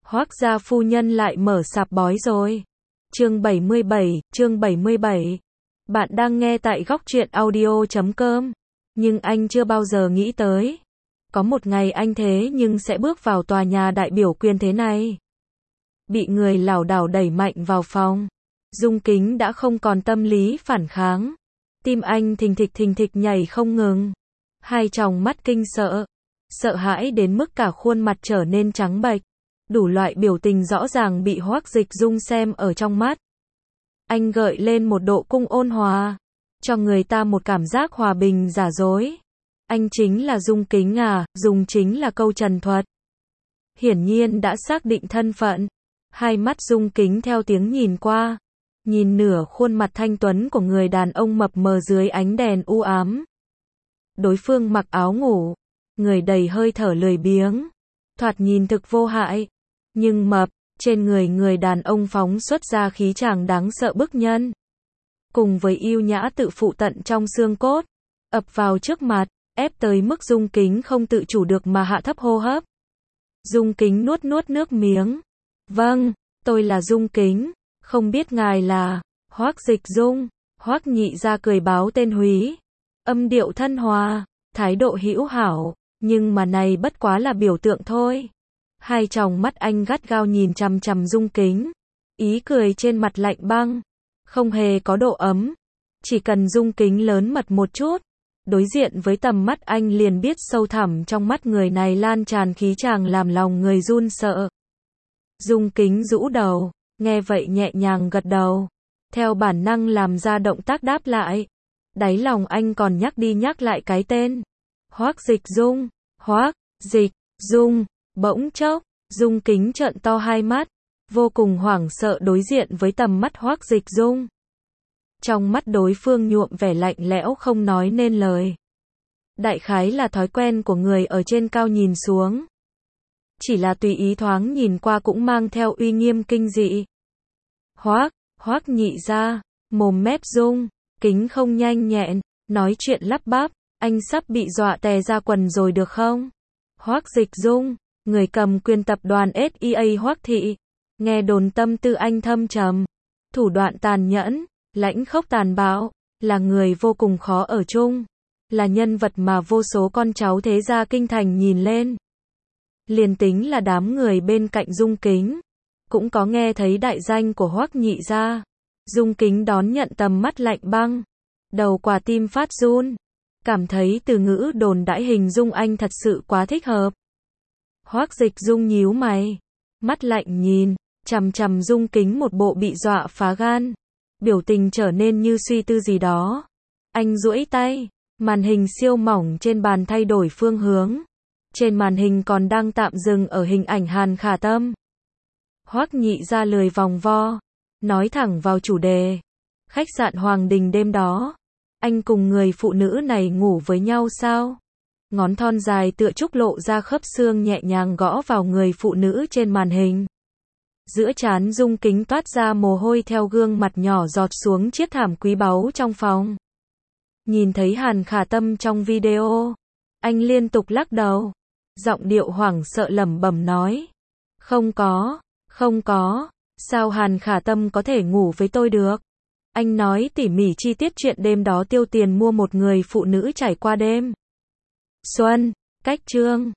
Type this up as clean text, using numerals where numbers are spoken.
Hoác gia phu nhân lại mở sạp bói rồi. Chương 77. Bạn đang nghe tại góc truyện audio.com. Nhưng anh chưa bao giờ nghĩ tới. Có một ngày anh thế nhưng sẽ bước vào tòa nhà đại biểu quyền thế này. Bị người lảo đảo đẩy mạnh vào phòng. Dung Kính đã không còn tâm lý phản kháng. Tim anh thình thịch nhảy không ngừng. Hai tròng mắt kinh sợ. Sợ hãi đến mức cả khuôn mặt trở nên trắng bệch. Đủ loại biểu tình rõ ràng bị Hoắc Dịch Dung xem ở trong mắt. Anh gợi lên một độ cung ôn hòa, cho người ta một cảm giác hòa bình giả dối. Anh chính là Dung Kính à, Dung chính là câu trần thuật. Hiển nhiên đã xác định thân phận. Hai mắt Dung Kính theo tiếng nhìn qua. Nhìn nửa khuôn mặt thanh tuấn của người đàn ông mập mờ dưới ánh đèn u ám. Đối phương mặc áo ngủ. Người đầy hơi thở lười biếng. Thoạt nhìn thực vô hại. Nhưng mập, trên người đàn ông phóng xuất ra khí chàng đáng sợ bức nhân. Cùng với yêu nhã tự phụ tận trong xương cốt. Ập vào trước mặt, ép tới mức Dung Kính không tự chủ được mà hạ thấp hô hấp. Dung Kính nuốt nước miếng. Vâng, tôi là Dung Kính. Không biết ngài là Hoắc Dịch Dung. Hoắc Nhị ra cười báo tên húy. Âm điệu thân hòa, thái độ hữu hảo. Nhưng mà này bất quá là biểu tượng thôi. Hai tròng mắt anh gắt gao nhìn chằm chằm Dung Kính. Ý cười trên mặt lạnh băng. Không hề có độ ấm. Chỉ cần Dung Kính lớn mật một chút. Đối diện với tầm mắt anh liền biết sâu thẳm trong mắt người này lan tràn khí chàng làm lòng người run sợ. Dung Kính rũ đầu. Nghe vậy nhẹ nhàng gật đầu. Theo bản năng làm ra động tác đáp lại. Đáy lòng anh còn nhắc đi nhắc lại cái tên. Hoắc Dịch Dung. Hoắc Dịch Dung. Bỗng chốc, Dung Kính trợn to hai mắt, vô cùng hoảng sợ đối diện với tầm mắt Hoắc Dịch Dung. Trong mắt đối phương nhuộm vẻ lạnh lẽo không nói nên lời. Đại khái là thói quen của người ở trên cao nhìn xuống. Chỉ là tùy ý thoáng nhìn qua cũng mang theo uy nghiêm kinh dị. Hoắc Nhị ra, mồm mép Dung Kính không nhanh nhẹn, nói chuyện lắp bắp, anh sắp bị dọa tè ra quần rồi được không? Hoắc Dịch Dung, người cầm quyền tập đoàn SEA Hoắc Thị, nghe đồn tâm tư anh thâm trầm, thủ đoạn tàn nhẫn, lãnh khốc tàn bạo, là người vô cùng khó ở chung, là nhân vật mà vô số con cháu thế gia kinh thành nhìn lên. Liền tính là đám người bên cạnh Dung Kính, cũng có nghe thấy đại danh của Hoắc Nhị gia. Dung Kính đón nhận tầm mắt lạnh băng, đầu quả tim phát run, cảm thấy từ ngữ đồn đãi hình dung anh thật sự quá thích hợp. Hoắc Dịch Dung nhíu mày, mắt lạnh nhìn, chằm chằm Dung Kính một bộ bị dọa phá gan, biểu tình trở nên như suy tư gì đó. Anh duỗi tay, màn hình siêu mỏng trên bàn thay đổi phương hướng. Trên màn hình còn đang tạm dừng ở hình ảnh Hàn Khả Tâm. Hoắc Nhị ra lười vòng vo, nói thẳng vào chủ đề. Khách sạn Hoàng Đình đêm đó, anh cùng người phụ nữ này ngủ với nhau sao? Ngón thon dài tựa trúc lộ ra khớp xương nhẹ nhàng gõ vào người phụ nữ trên màn hình. Giữa trán Dung Kính toát ra mồ hôi theo gương mặt nhỏ giọt xuống chiếc thảm quý báu trong phòng. Nhìn thấy Hàn Khả Tâm trong video, anh liên tục lắc đầu, giọng điệu hoảng sợ lẩm bẩm nói. Không có, sao Hàn Khả Tâm có thể ngủ với tôi được? Anh nói tỉ mỉ chi tiết chuyện đêm đó tiêu tiền mua một người phụ nữ trải qua đêm xuân, cách chương.